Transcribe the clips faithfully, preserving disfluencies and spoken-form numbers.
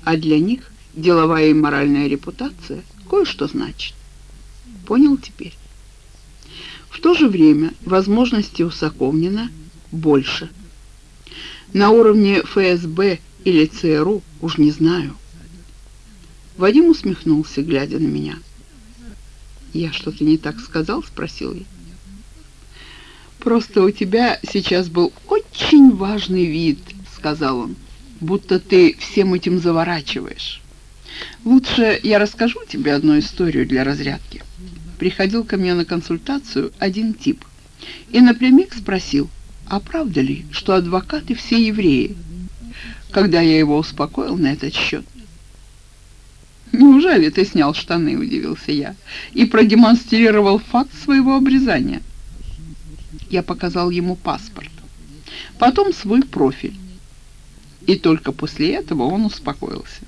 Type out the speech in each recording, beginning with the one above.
А для них деловая и моральная репутация кое-что значит. Понял теперь? В то же время возможности у Соковнина больше. На уровне эф эс бэ или цэ эр у уж не знаю. Вадим усмехнулся, глядя на меня. «Я что-то не так сказал?» — спросил я. «Просто у тебя сейчас был очень важный вид», — сказал он, «будто ты всем этим заворачиваешь. Лучше я расскажу тебе одну историю для разрядки. Приходил ко мне на консультацию один тип и напрямик спросил, а правда ли, что адвокаты все евреи? Когда я его успокоил на этот счет: «Неужели ты снял штаны?» — удивился я, и продемонстрировал факт своего обрезания. Я показал ему паспорт, потом свой профиль, и только после этого он успокоился.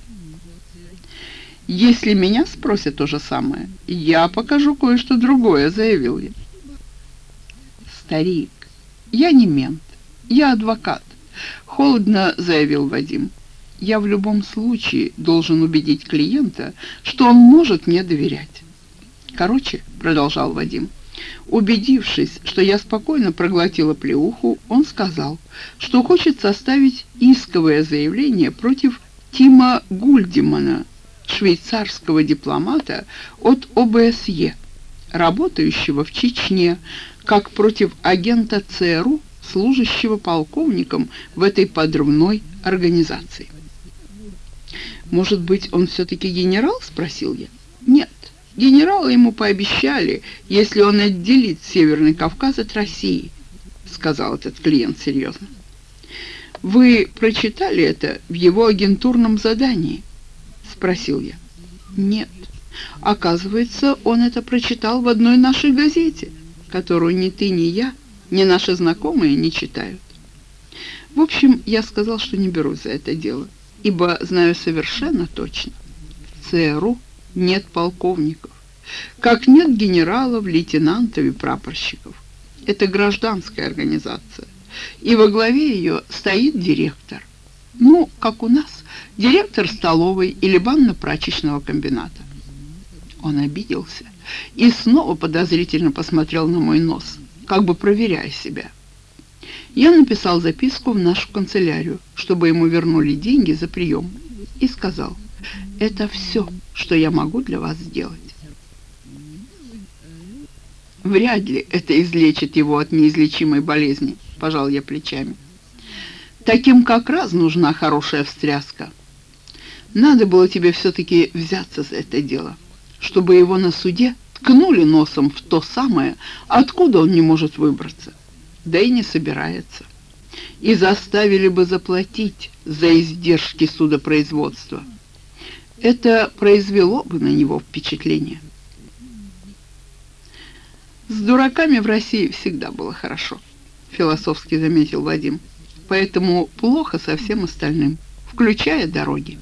«Если меня спросят то же самое, я покажу кое-что другое», — заявил я. «Старик, я не мент, я адвокат», — холодно заявил Вадим. «Я в любом случае должен убедить клиента, что он может мне доверять». «Короче», — продолжал Вадим, убедившись, что я спокойно проглотила плеуху, он сказал, что хочет составить исковое заявление против Тима Гульдемана, швейцарского дипломата от о бэ эс е, работающего в Чечне, как против агента цэ эр у, служащего полковником в этой подрывной организации. «Может быть, он все-таки генерал?» — спросил я. «Нет, генералы ему пообещали, если он отделит Северный Кавказ от России», — сказал этот клиент серьезно. «Вы прочитали это в его агентурном задании?» — спросил я. «Нет. Оказывается, он это прочитал в одной нашей газете, которую ни ты, ни я, ни наши знакомые не читают. В общем, я сказал, что не берусь за это дело, ибо знаю совершенно точно: в цэ эр у нет полковников, как нет генералов, лейтенантов и прапорщиков. Это гражданская организация, и во главе ее стоит директор. Ну, как у нас, директор столовой или банно-прачечного комбината». Он обиделся и снова подозрительно посмотрел на мой нос, как бы проверяя себя. Я написал записку в нашу канцелярию, чтобы ему вернули деньги за прием, и сказал: «Это все, что я могу для вас сделать». «Вряд ли это излечит его от неизлечимой болезни», — пожал я плечами. «Таким как раз нужна хорошая встряска. Надо было тебе все-таки взяться за это дело, чтобы его на суде ткнули носом в то самое, откуда он не может выбраться, да и не собирается, и заставили бы заплатить за издержки судопроизводства. Это произвело бы на него впечатление». «С дураками в России всегда было хорошо», — философски заметил Вадим, «поэтому плохо со всем остальным, включая дороги».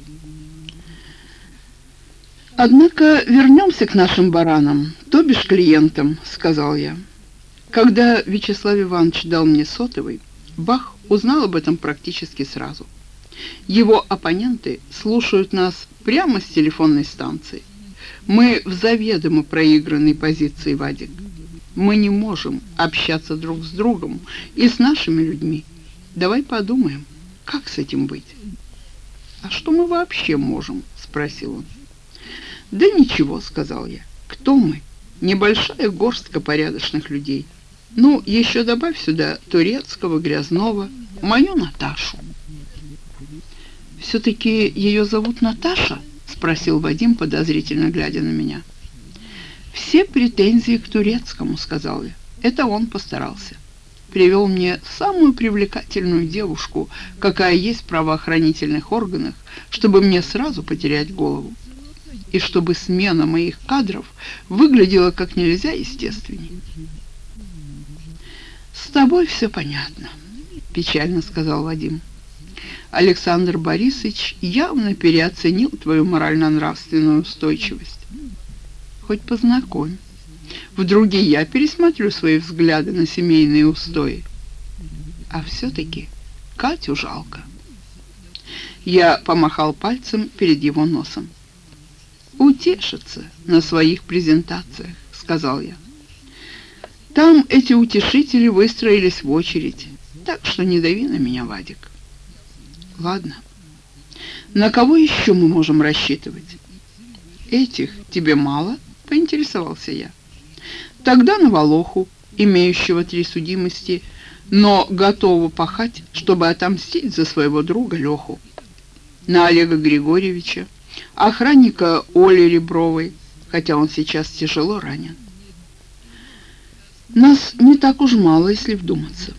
«Однако вернемся к нашим баранам, то бишь клиентам», — сказал я. Когда Вячеслав Иванович дал мне сотовый, Бах узнал об этом практически сразу. Его оппоненты слушают нас прямо с телефонной станции. Мы в заведомо проигранной позиции, Вадик. Мы не можем общаться друг с другом и с нашими людьми. Давай подумаем, как с этим быть. «А что мы вообще можем?» — спросил он. «Да ничего», — сказал я. «Кто мы? Небольшая горстка порядочных людей. Ну, еще добавь сюда Турецкого, Грязнова, мою Наташу». «Все-таки ее зовут Наташа?» — спросил Вадим, подозрительно глядя на меня. «Все претензии к Турецкому», — сказал я. «Это он постарался. Привел мне самую привлекательную девушку, какая есть в правоохранительных органах, чтобы мне сразу потерять голову. И чтобы смена моих кадров выглядела как нельзя естественней». «С тобой все понятно», — печально сказал Вадим. «Александр Борисович явно переоценил твою морально-нравственную устойчивость. Хоть познакомь. Вдруг и я пересмотрю свои взгляды на семейные устои. А все-таки Катю жалко. Я помахал пальцем перед его носом. «Утешиться на своих презентациях», — сказал я. «Там эти утешители выстроились в очередь, так что не дави на меня, Вадик». «Ладно. На кого еще мы можем рассчитывать?» «Этих тебе мало?» — поинтересовался я. «Тогда на Волоху, имеющего три судимости, но готового пахать, чтобы отомстить за своего друга Леху. На Олега Григорьевича, охранника Оли Ребровой, хотя он сейчас тяжело ранен. Нас не так уж мало, если вдуматься».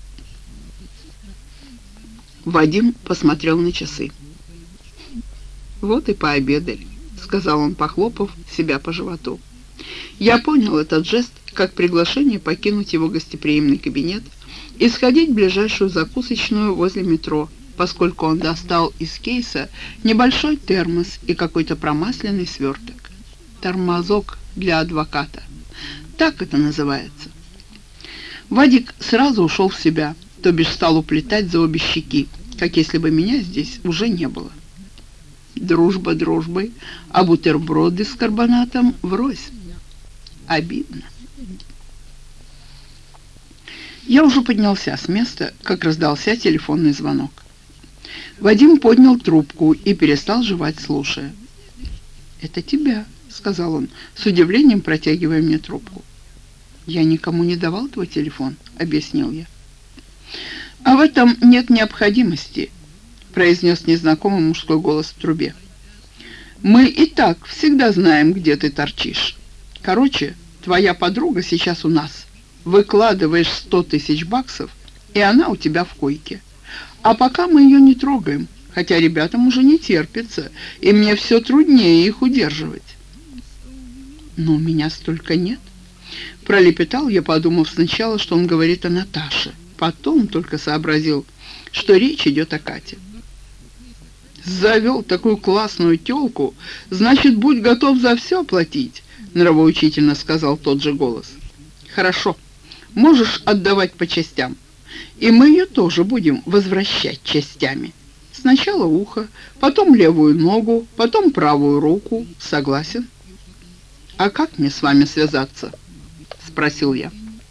Вадим посмотрел на часы. «Вот и пообедали», — сказал он, похлопав себя по животу. Я понял этот жест как приглашение покинуть его гостеприимный кабинет и сходить в ближайшую закусочную возле метро, поскольку он достал из кейса небольшой термос и какой-то промасленный сверток. Тормозок для адвоката. Так это называется. Вадик сразу ушел в себя, то бишь стал уплетать за обе щеки, как если бы меня здесь уже не было. Дружба дружбой, а бутерброды с карбонатом врозь. Обидно. Я уже поднялся с места, как раздался телефонный звонок. Вадим поднял трубку и перестал жевать, слушая. «Это тебя», — сказал он, с удивлением протягивая мне трубку. «Я никому не давал твой телефон», — объяснил я. «А в этом нет необходимости», — произнес незнакомый мужской голос в трубе. «Мы и так всегда знаем, где ты торчишь. Короче, твоя подруга сейчас у нас. Выкладываешь сто тысяч баксов, и она у тебя в койке. А пока мы ее не трогаем, хотя ребятам уже не терпится, и мне все труднее их удерживать». «Но у меня столько нет», — пролепетал я, подумав сначала, что он говорит о Наташе. Потом только сообразил, что речь идет о Кате. «Завел такую классную тёлку, значит, будь готов за все платить», — нравоучительно сказал тот же голос. «Хорошо, можешь отдавать по частям, и мы ее тоже будем возвращать частями. Сначала ухо, потом левую ногу, потом правую руку. Согласен?» «А как мне с вами связаться?» — спросил я,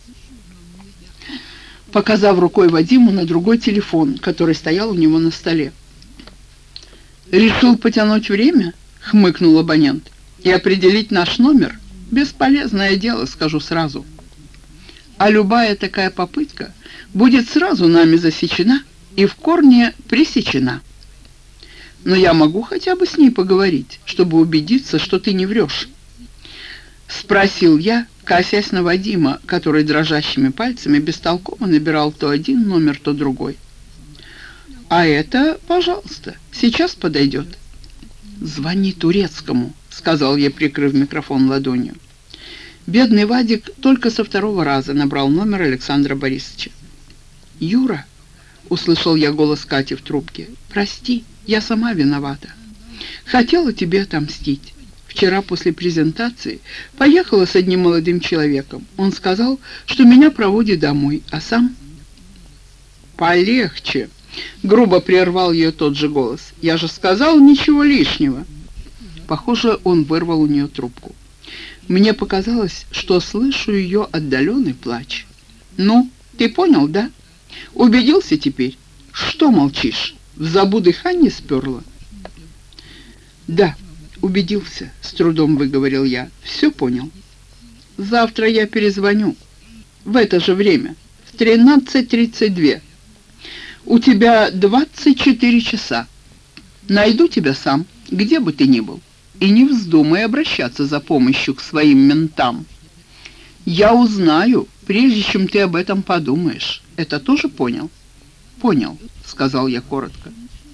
показав рукой Вадиму на другой телефон, который стоял у него на столе. «Решил потянуть время?» — хмыкнул абонент. «И определить наш номер? Бесполезное дело, скажу сразу. А любая такая попытка будет сразу нами засечена и в корне пресечена. Но я могу хотя бы с ней поговорить, чтобы убедиться, что ты не врешь?» — спросил я, косясь на Вадима, который дрожащими пальцами бестолково набирал то один номер, то другой. «А это, пожалуйста, сейчас подойдет». «Звони Турецкому», — сказал я, прикрыв микрофон ладонью. Бедный Вадик только со второго раза набрал номер Александра Борисовича. «Юра», — услышал я голос Кати в трубке, — «прости, я сама виновата. Хотела тебе отомстить. Вчера после презентации поехала с одним молодым человеком. Он сказал, что меня проводит домой, а сам...» «Полегче», — грубо прервал ее тот же голос. «Я же сказал, ничего лишнего». Похоже, он вырвал у нее трубку. Мне показалось, что слышу ее отдаленный плач. «Ну, ты понял, да? Убедился теперь? Что молчишь? В забу дыхание сперло?» «Да, убедился», — с трудом выговорил я. «Все понял. Завтра я перезвоню. В это же время, в тринадцать тридцать два. У тебя двадцать четыре часа. Найду тебя сам, где бы ты ни был. И не вздумай обращаться за помощью к своим ментам. Я узнаю, прежде чем ты об этом подумаешь. Это тоже понял?» «Понял», — сказал я коротко.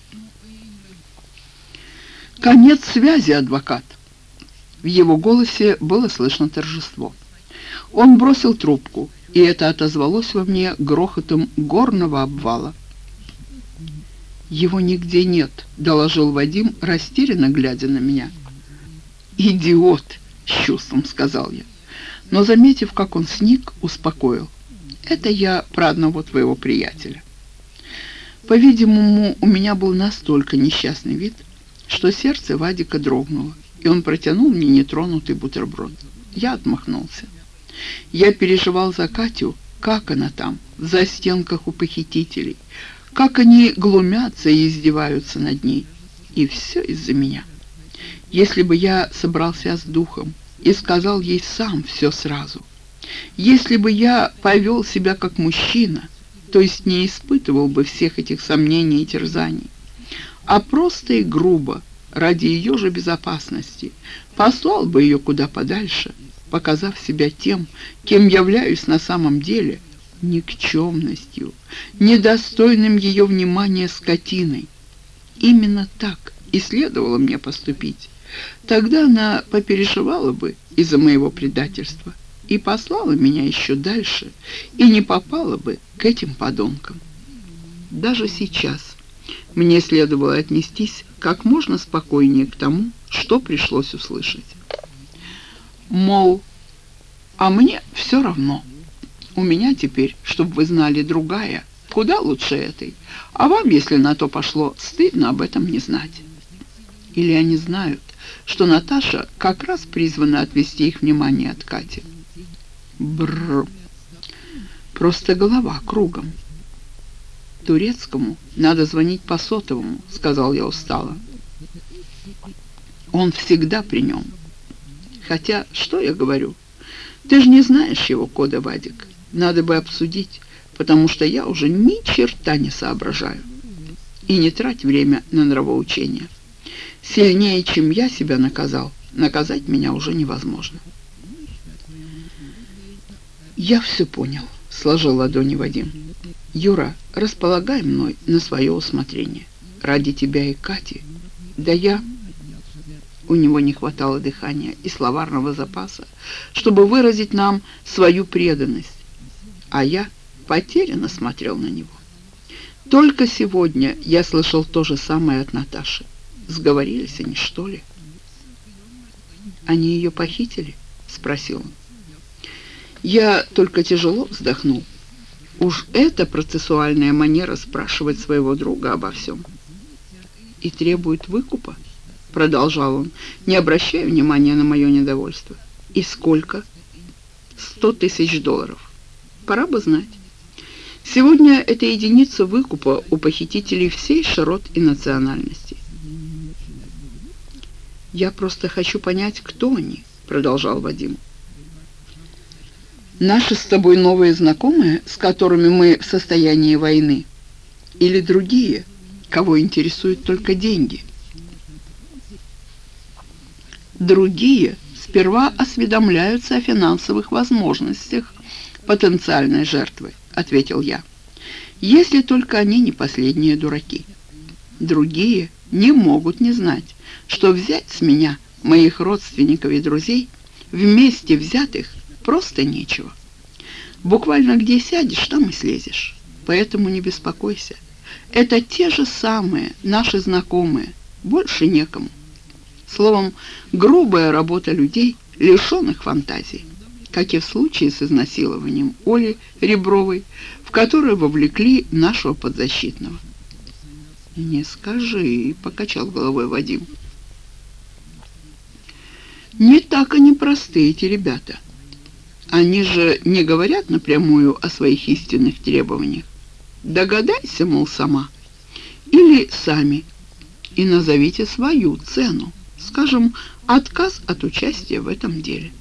«Конец связи, адвокат». В его голосе было слышно торжество. Он бросил трубку, и это отозвалось во мне грохотом горного обвала. «Его нигде нет», — доложил Вадим, растерянно глядя на меня. «Идиот!» — с чувством сказал я. Но, заметив, как он сник, успокоил. «Это я про одного твоего приятеля». По-видимому, у меня был настолько несчастный вид, что сердце Вадика дрогнуло, и он протянул мне нетронутый бутерброд. Я отмахнулся. Я переживал за Катю, как она там, в застенках у похитителей, как они глумятся и издеваются над ней. И все из-за меня. Если бы я собрался с духом и сказал ей сам все сразу, если бы я повел себя как мужчина, то есть не испытывал бы всех этих сомнений и терзаний, а просто и грубо, ради ее же безопасности, послал бы ее куда подальше, показав себя тем, кем являюсь на самом деле, никчемностью, недостойным ее внимания скотиной. Именно так и следовало мне поступить. Тогда она попереживала бы из-за моего предательства и послала меня еще дальше, и не попала бы к этим подонкам. Даже сейчас мне следовало отнестись как можно спокойнее к тому, что пришлось услышать. Мол, а мне все равно. У меня теперь, чтобы вы знали, другая, куда лучше этой, а вам, если на то пошло, стыдно об этом не знать. Или они знают, что Наташа как раз призвана отвести их внимание от Кати. Бррр. Просто голова кругом. Турецкому надо звонить по сотовому, сказал я устало. Он всегда при нем. Хотя, что я говорю? Ты же не знаешь его кода, Вадик. Надо бы обсудить, потому что я уже ни черта не соображаю. И не трать время на нравоучение. Сильнее, чем я себя наказал, наказать меня уже невозможно. Я все понял, сложил ладони Вадим. Юра, располагай мной на свое усмотрение. Ради тебя и Кати. Да я... У него не хватало дыхания и словарного запаса, чтобы выразить нам свою преданность. А я потерянно смотрел на него. Только сегодня я слышал то же самое от Наташи. Сговорились они, что ли? Они ее похитили? Спросил он. Я только тяжело вздохнул. Уж это процессуальная манера спрашивать своего друга обо всем. И требует выкупа? Продолжал он, не обращая внимания на мое недовольство. И сколько? Сто тысяч долларов. Пора бы знать. Сегодня это единица выкупа у похитителей всей широт и национальностей. «Я просто хочу понять, кто они», — продолжал Вадим. «Наши с тобой новые знакомые, с которыми мы в состоянии войны, или другие, кого интересуют только деньги?» «Другие сперва осведомляются о финансовых возможностях потенциальной жертвы», — ответил я, «если только они не последние дураки. Другие не могут не знать, что взять с меня, моих родственников и друзей, вместе взятых, просто нечего. Буквально где сядешь, там и слезешь. Поэтому не беспокойся. Это те же самые наши знакомые, больше некому. Словом, грубая работа людей, лишенных фантазии, как и в случае с изнасилованием Оли Ребровой, в которое вовлекли нашего подзащитного». «Не скажи», — покачал головой Вадим. «Не так они просты, эти ребята. Они же не говорят напрямую о своих истинных требованиях. Догадайся, мол, сама. Или сами. И назовите свою цену. Скажем, отказ от участия в этом деле».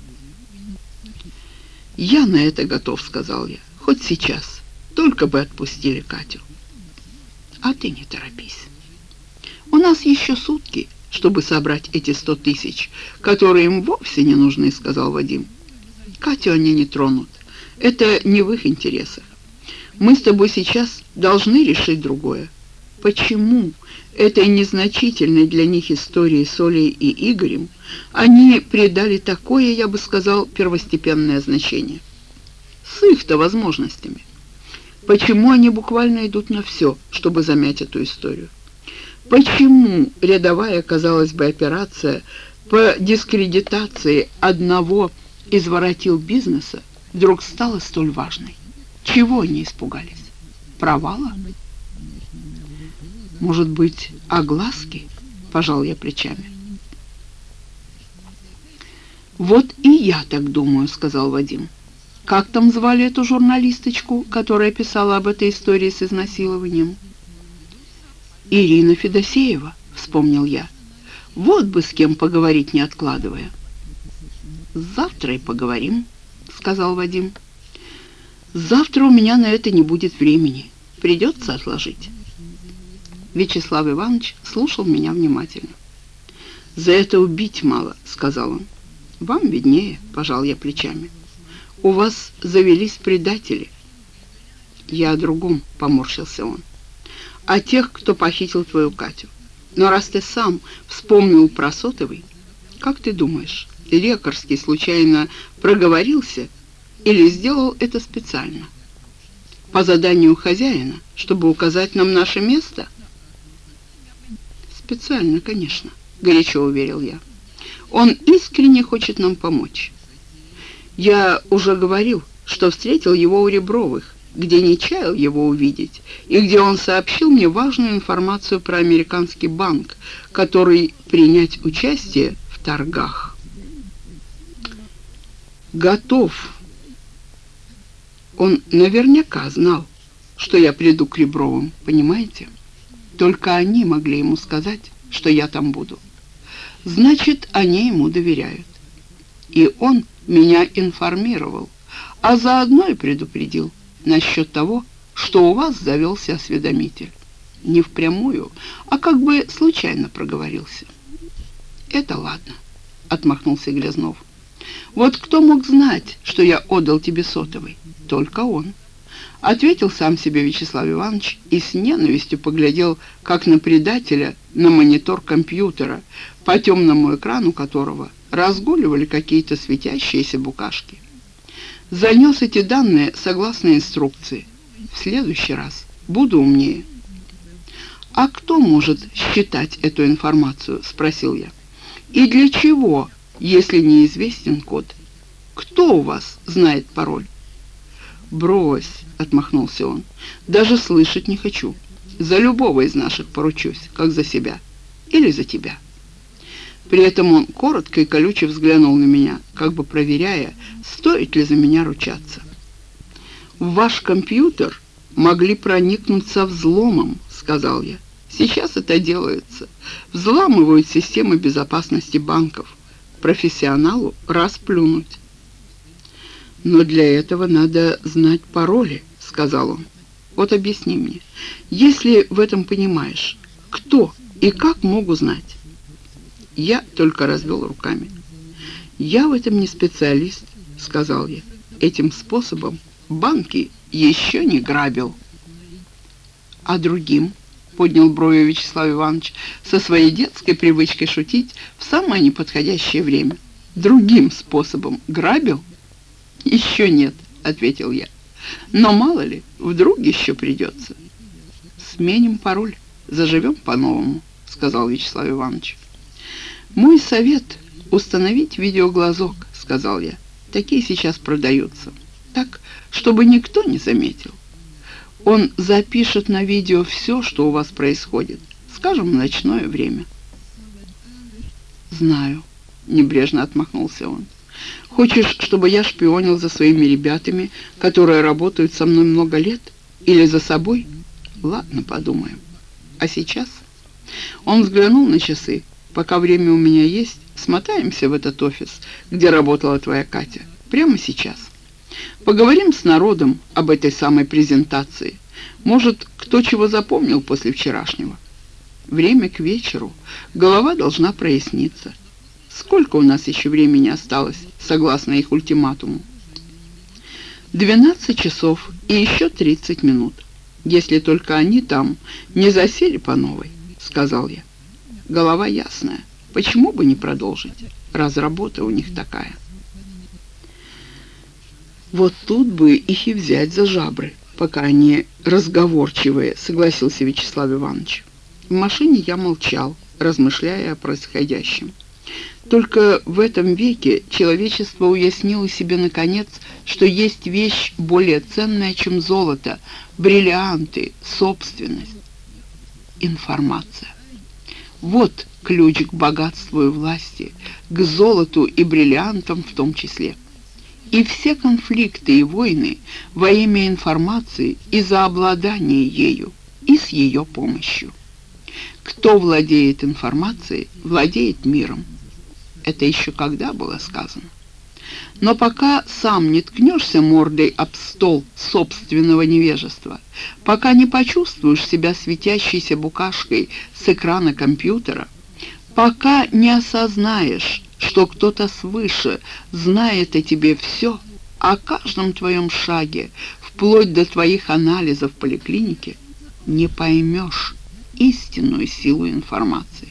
«Я на это готов», — сказал я. «Хоть сейчас. Только бы отпустили Катю». «А ты не торопись. У нас еще сутки, чтобы собрать эти сто тысяч, которые им вовсе не нужны», — сказал Вадим. «Катю они не тронут. Это не в их интересах. Мы с тобой сейчас должны решить другое. Почему этой незначительной для них истории с Олей и Игорем они придали такое, я бы сказал, первостепенное значение? С их-то возможностями. Почему они буквально идут на все, чтобы замять эту историю? Почему рядовая, казалось бы, операция по дискредитации одного из воротил бизнеса вдруг стала столь важной? Чего они испугались? Провала? Может быть, огласки? Пожал я плечами. Вот и я так думаю, сказал Вадим. Как там звали эту журналисточку, которая писала об этой истории с изнасилованием? Ирина Федосеева, вспомнил я. Вот бы с кем поговорить, не откладывая. Завтра и поговорим, сказал Вадим. Завтра у меня на это не будет времени. Придется отложить. Вячеслав Иванович слушал меня внимательно. «За это убить мало», — сказал он. «Вам виднее», — пожал я плечами. «У вас завелись предатели». «Я о другом», — поморщился он. «О тех, кто похитил твою Катю. Но раз ты сам вспомнил про сотовый, как ты думаешь, Лекарский случайно проговорился или сделал это специально? По заданию хозяина, чтобы указать нам наше место?» «Специально, конечно», — горячо уверил я. «Он искренне хочет нам помочь. Я уже говорил, что встретил его у Ребровых, где не чаял его увидеть, и где он сообщил мне важную информацию про американский банк, который принять участие в торгах готов. Он наверняка знал, что я приду к Ребровым, понимаете? Только они могли ему сказать, что я там буду. Значит, они ему доверяют. И он меня информировал, а заодно и предупредил насчет того, что у вас завелся осведомитель. Не впрямую, а как бы случайно проговорился. «Это ладно», — отмахнулся Грязнов. «Вот кто мог знать, что я отдал тебе сотовый? Только он», — ответил сам себе Вячеслав Иванович и с ненавистью поглядел, как на предателя, на монитор компьютера, по темному экрану которого разгуливали какие-то светящиеся букашки. «Занес эти данные согласно инструкции. В следующий раз буду умнее». «А кто может считать эту информацию?» — спросил я. «И для чего, если неизвестен код? Кто у вас знает пароль?» «Брось», — отмахнулся он, — «даже слышать не хочу. За любого из наших поручусь, как за себя. Или за тебя». При этом он коротко и колюче взглянул на меня, как бы проверяя, стоит ли за меня ручаться. «В ваш компьютер могли проникнуть со взломом», — сказал я. «Сейчас это делается. Взламывают системы безопасности банков. Профессионалу расплюнуть». «Но для этого надо знать пароли», — сказал он. «Вот объясни мне, если в этом понимаешь, кто и как мог узнать?» Я только развел руками. «Я в этом не специалист», — сказал я. «Этим способом банки еще не грабил». «А другим?» — поднял брови Вячеслав Иванович со своей детской привычкой шутить в самое неподходящее время. «Другим способом грабил?» «Еще нет», — ответил я. «Но мало ли, вдруг еще придется». «Сменим пароль, заживем по-новому», — сказал Вячеслав Иванович. «Мой совет — установить видеоглазок», — сказал я. «Такие сейчас продаются. Так, чтобы никто не заметил. Он запишет на видео все, что у вас происходит, скажем, в ночное время». «Знаю», — небрежно отмахнулся он. «Хочешь, чтобы я шпионил за своими ребятами, которые работают со мной много лет? Или за собой? Ладно, подумаем. А сейчас?» Он взглянул на часы. «Пока время у меня есть, смотаемся в этот офис, где работала твоя Катя. Прямо сейчас. Поговорим с народом об этой самой презентации. Может, кто чего запомнил после вчерашнего. Время к вечеру. Голова должна проясниться. Сколько у нас еще времени осталось, согласно их ультиматуму?» «Двенадцать часов и еще тридцать минут. Если только они там не засели по новой», — сказал я. «Голова ясная. Почему бы не продолжить, раз работа у них такая?» «Вот тут бы их и взять за жабры, пока они разговорчивые», — согласился Вячеслав Иванович. В машине я молчал, размышляя о происходящем. Только в этом веке человечество уяснило себе наконец, что есть вещь более ценная, чем золото, бриллианты, собственность. информация. Вот ключ к богатству и власти, к золоту и бриллиантам в том числе. И все конфликты и войны во имя информации и за обладание ею, и с ее помощью. Кто владеет информацией, владеет миром. Это еще когда было сказано? Но пока сам не ткнешься мордой об стол собственного невежества, пока не почувствуешь себя светящейся букашкой с экрана компьютера, пока не осознаешь, что кто-то свыше знает о тебе все, о каждом твоем шаге, вплоть до твоих анализов в поликлинике, не поймешь истинную силу информации.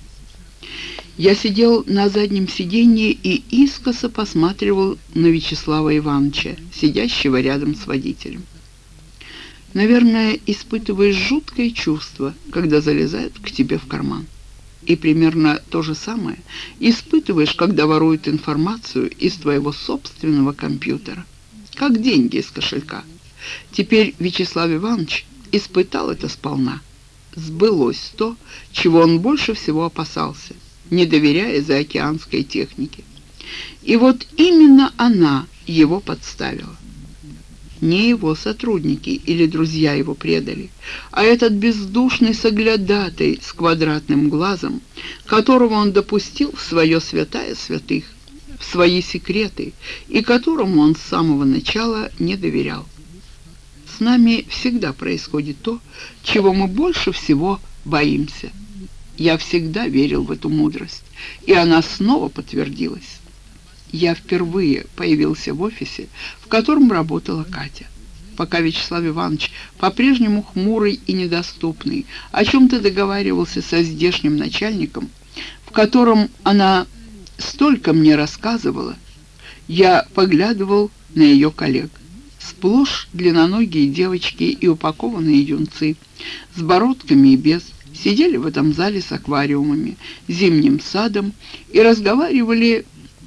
Я сидел на заднем сиденье и искоса посматривал на Вячеслава Ивановича, сидящего рядом с водителем. Наверное, испытываешь жуткое чувство, когда залезают к тебе в карман. И примерно то же самое испытываешь, когда воруют информацию из твоего собственного компьютера, как деньги из кошелька. Теперь Вячеслав Иванович испытал это сполна. Сбылось то, чего он больше всего опасался, не доверяя заокеанской технике. И вот именно она его подставила. Не его сотрудники или друзья его предали, а этот бездушный соглядатай с квадратным глазом, которого он допустил в свое святая святых, в свои секреты, и которому он с самого начала не доверял. С нами всегда происходит то, чего мы больше всего боимся. Я всегда верил в эту мудрость, и она снова подтвердилась. Я впервые появился в офисе, в котором работала Катя. Пока Вячеслав Иванович, по-прежнему хмурый и недоступный, о чем-то договаривался со здешним начальником, в котором она столько мне рассказывала, я поглядывал на ее коллег. Сплошь длинноногие девочки и упакованные юнцы, с бородками и без, сидели в этом зале с аквариумами, зимним садом и разговаривали,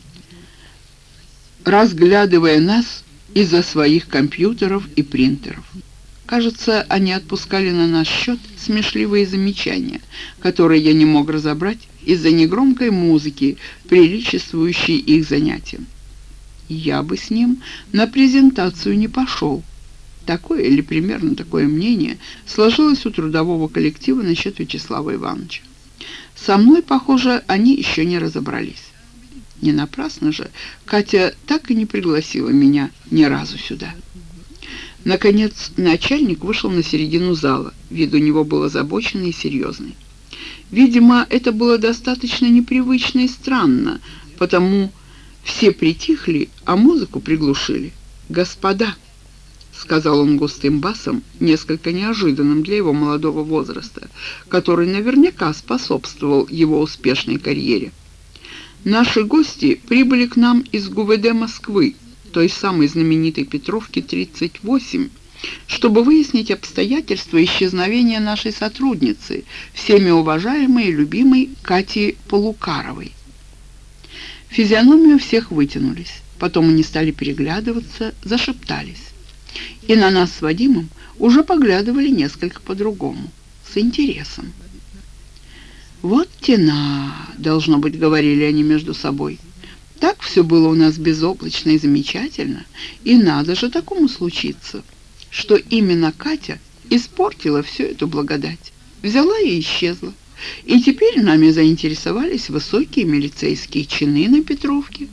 разглядывая нас из-за своих компьютеров и принтеров. Кажется, они отпускали на наш счет смешливые замечания, которые я не мог разобрать из-за негромкой музыки, приличествующей их занятиям. Я бы с ним на презентацию не пошел. Такое или примерно такое мнение сложилось у трудового коллектива насчет Вячеслава Ивановича. Со мной, похоже, они еще не разобрались. Не напрасно же Катя так и не пригласила меня ни разу сюда. Наконец, начальник вышел на середину зала. Вид у него был озабоченный и серьезный. Видимо, это было достаточно непривычно и странно, потому все притихли, а музыку приглушили. «Господа», — сказал он густым басом, несколько неожиданным для его молодого возраста, который наверняка способствовал его успешной карьере. «Наши гости прибыли к нам из ГУВД Москвы, той самой знаменитой Петровки тридцать восемь, чтобы выяснить обстоятельства исчезновения нашей сотрудницы, всеми уважаемой и любимой Кати Полукаровой». Физиономии у всех вытянулись, потом они стали переглядываться, зашептались. И на нас с Вадимом уже поглядывали несколько по-другому, с интересом. «Вот тена», — должно быть, говорили они между собой. «Так все было у нас безоблачно и замечательно, и надо же такому случиться, что именно Катя испортила всю эту благодать, взяла и исчезла. И теперь нами заинтересовались высокие милицейские чины на Петровке».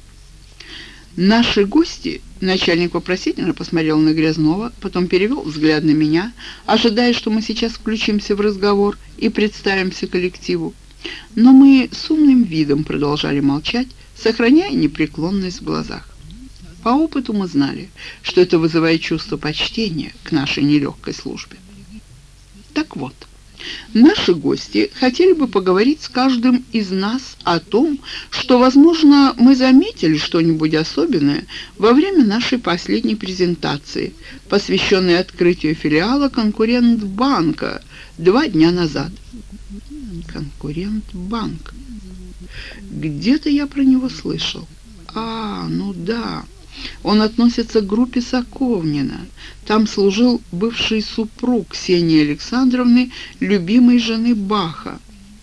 Наши гости, начальник вопросительно посмотрел на Грязнова, потом перевел взгляд на меня, ожидая, что мы сейчас включимся в разговор и представимся коллективу. Но мы с умным видом продолжали молчать, сохраняя непреклонность в глазах. По опыту мы знали, что это вызывает чувство почтения к нашей нелегкой службе. Так вот, наши гости хотели бы поговорить с каждым из нас о том, что, возможно, мы заметили что-нибудь особенное во время нашей последней презентации, посвященной открытию филиала «Конкурентбанка» два дня назад. «Конкурентбанк». Где-то я про него слышал. А, ну да. Он относится к группе Соковнина. Там служил бывший супруг Ксении Александровны, любимой жены Баха.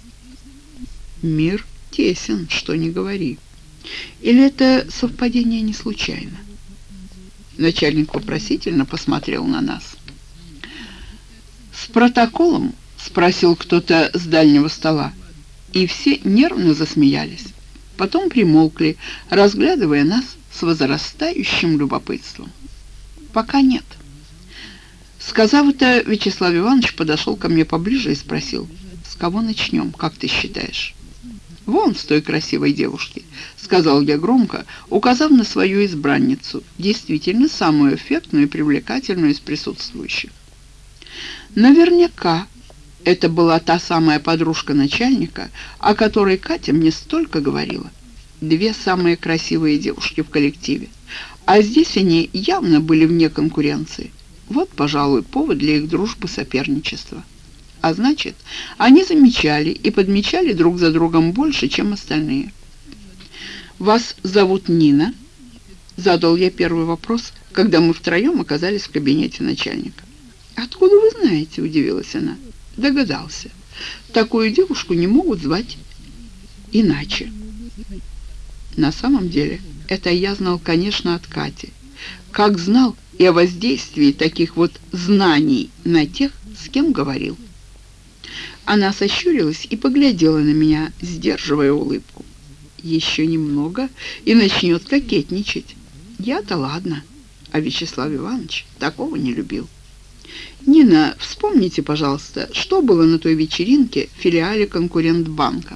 Мир тесен, что ни говори. Или это совпадение не случайно? Начальник вопросительно посмотрел на нас. «С протоколом?» — спросил кто-то с дальнего стола. И все нервно засмеялись. Потом примолкли, разглядывая нас с возрастающим любопытством. «Пока нет». Сказав это, Вячеслав Иванович подошел ко мне поближе и спросил: «С кого начнем, как ты считаешь?» «Вон с той красивой девушки», — сказал я громко, указав на свою избранницу, действительно самую эффектную и привлекательную из присутствующих. Наверняка это была та самая подружка начальника, о которой Катя мне столько говорила. Две самые красивые девушки в коллективе, а здесь они явно были вне конкуренции. Вот, пожалуй, повод для их дружбы, соперничества. А значит, они замечали и подмечали друг за другом больше, чем остальные. «Вас зовут Нина?» — задал я первый вопрос, когда мы втроем оказались в кабинете начальника. «Откуда вы знаете?» — удивилась она. «Догадался. Такую девушку не могут звать иначе». На самом деле, это я знал, конечно, от Кати. Как знал и о воздействии таких вот знаний на тех, с кем говорил. Она сощурилась и поглядела на меня, сдерживая улыбку. Еще немного и начнет кокетничать. Я-то ладно, а Вячеслав Иванович такого не любил. «Нина, вспомните, пожалуйста, что было на той вечеринке в филиале «Конкурентбанка»?»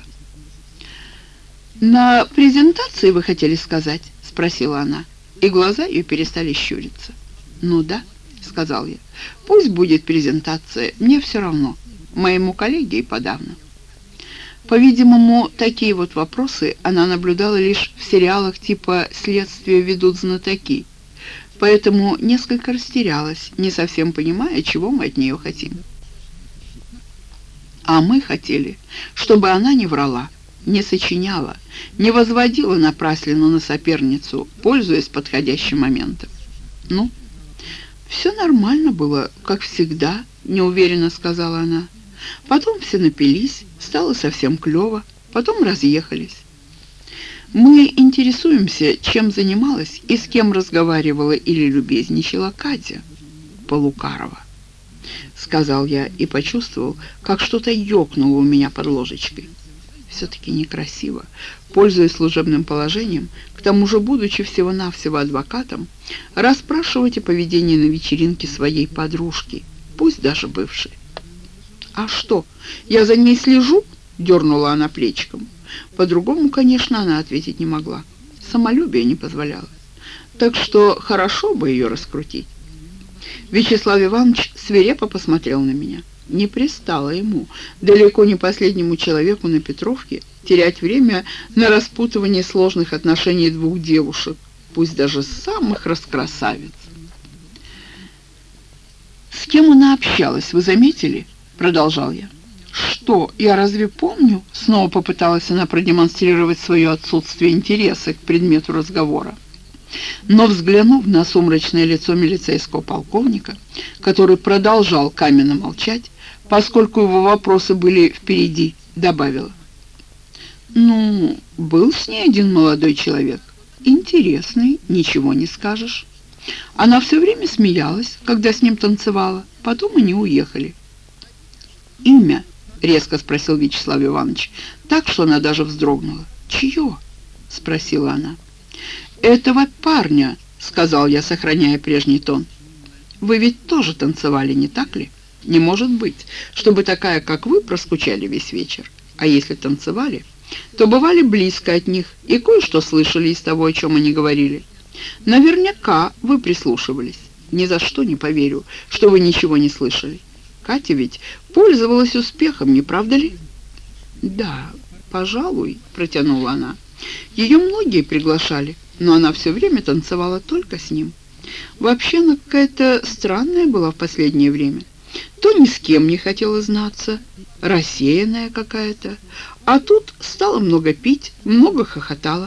«На презентации вы хотели сказать?» — спросила она, и глаза ее перестали щуриться. «Ну да», — сказал я, — «пусть будет презентация, мне все равно, моему коллеге и подавно». По-видимому, такие вот вопросы она наблюдала лишь в сериалах типа «Следствие ведут знатоки», поэтому несколько растерялась, не совсем понимая, чего мы от нее хотим. А мы хотели, чтобы она не врала, не сочиняла, не возводила напраслину на соперницу, пользуясь подходящим моментом. «Ну, все нормально было, как всегда», — неуверенно сказала она. «Потом все напились, стало совсем клево, потом разъехались. Мы интересуемся, чем занималась и с кем разговаривала или любезничала Катя Полукарова», — сказал я и почувствовал, как что-то ёкнуло у меня под ложечкой. Все-таки некрасиво, пользуясь служебным положением, к тому же будучи всего-навсего адвокатом, расспрашивать о поведении на вечеринке своей подружки, пусть даже бывшей. «А что, я за ней слежу?» — дернула она плечиком. По-другому, конечно, она ответить не могла. Самолюбие не позволяло. Так что хорошо бы ее раскрутить. Вячеслав Иванович свирепо посмотрел на меня. Не пристало ему, далеко не последнему человеку на Петровке, терять время на распутывание сложных отношений двух девушек, пусть даже самых раскрасавиц. «С кем она общалась, вы заметили?» — продолжал я. «Что, я разве помню?» — снова попыталась она продемонстрировать свое отсутствие интереса к предмету разговора. Но, взглянув на сумрачное лицо милицейского полковника, который продолжал каменно молчать, поскольку его вопросы были впереди, добавила: «Ну, был с ней один молодой человек. Интересный, ничего не скажешь. Она все время смеялась, когда с ним танцевала, потом они уехали». «Имя?» — резко спросил Вячеслав Иванович, так что она даже вздрогнула. «Чье?» — спросила она. «Этого парня», — сказал я, сохраняя прежний тон. «Вы ведь тоже танцевали, не так ли? Не может быть, чтобы такая, как вы, проскучали весь вечер. А если танцевали, то бывали близко от них и кое-что слышали из того, о чем они говорили. Наверняка вы прислушивались. Ни за что не поверю, что вы ничего не слышали. Катя ведь пользовалась успехом, не правда ли?» «Да, пожалуй», — протянула она. «Ее многие приглашали, но она все время танцевала только с ним. Вообще она какая-то странная была в последнее время. То ни с кем не хотела знаться, рассеянная какая-то, а тут стала много пить, много хохотала.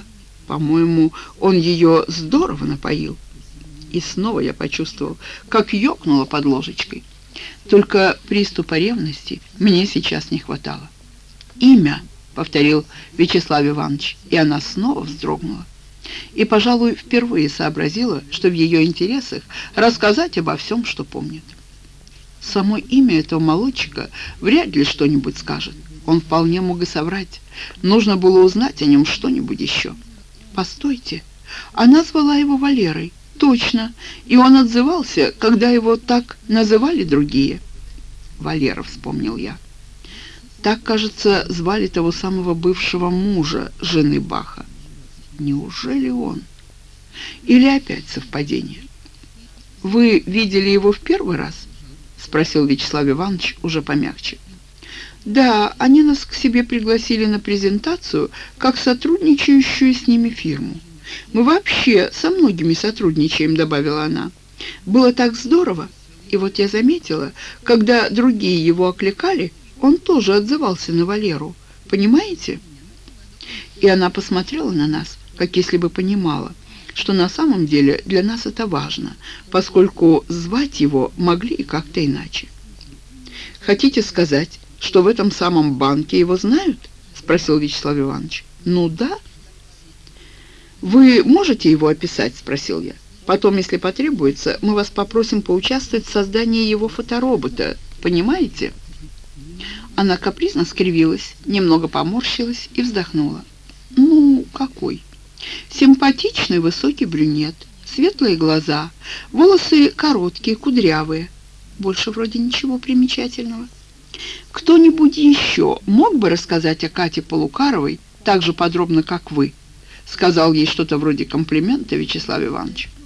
По-моему, он ее здорово напоил. И снова я почувствовал, как ёкнуло под ложечкой. Только приступа ревности мне сейчас не хватало. «Имя», — повторил Вячеслав Иванович, и она снова вздрогнула. И, пожалуй, впервые сообразила, что в ее интересах рассказать обо всем, что помнит. Само имя этого молодчика вряд ли что-нибудь скажет. Он вполне мог и соврать. Нужно было узнать о нем что-нибудь еще. Постойте, она звала его Валерой. Точно, и он отзывался, когда его так называли другие. Валера, вспомнил я. Так, кажется, звали того самого бывшего мужа жены Баха. Неужели он? Или опять совпадение? «Вы видели его в первый раз?» — спросил Вячеслав Иванович уже помягче. «Да, они нас к себе пригласили на презентацию как сотрудничающую с ними фирму. Мы вообще со многими сотрудничаем», — добавила она. «Было так здорово. И вот я заметила, когда другие его окликали, он тоже отзывался на Валеру. Понимаете?» И она посмотрела на нас, как если бы понимала, что на самом деле для нас это важно, поскольку звать его могли и как-то иначе. «Хотите сказать, что в этом самом банке его знают?» — спросил Вячеслав Иванович. «Ну да». «Вы можете его описать?» — спросил я. «Потом, если потребуется, мы вас попросим поучаствовать в создании его фоторобота. Понимаете?» Она капризно скривилась, немного поморщилась и вздохнула. «Ну, какой? Симпатичный высокий брюнет, светлые глаза, волосы короткие, кудрявые. Больше вроде ничего примечательного. Кто-нибудь еще мог бы рассказать о Кате Полукаровой так же подробно, как вы?» Сказал ей что-то вроде комплимента Вячеслав Иванович.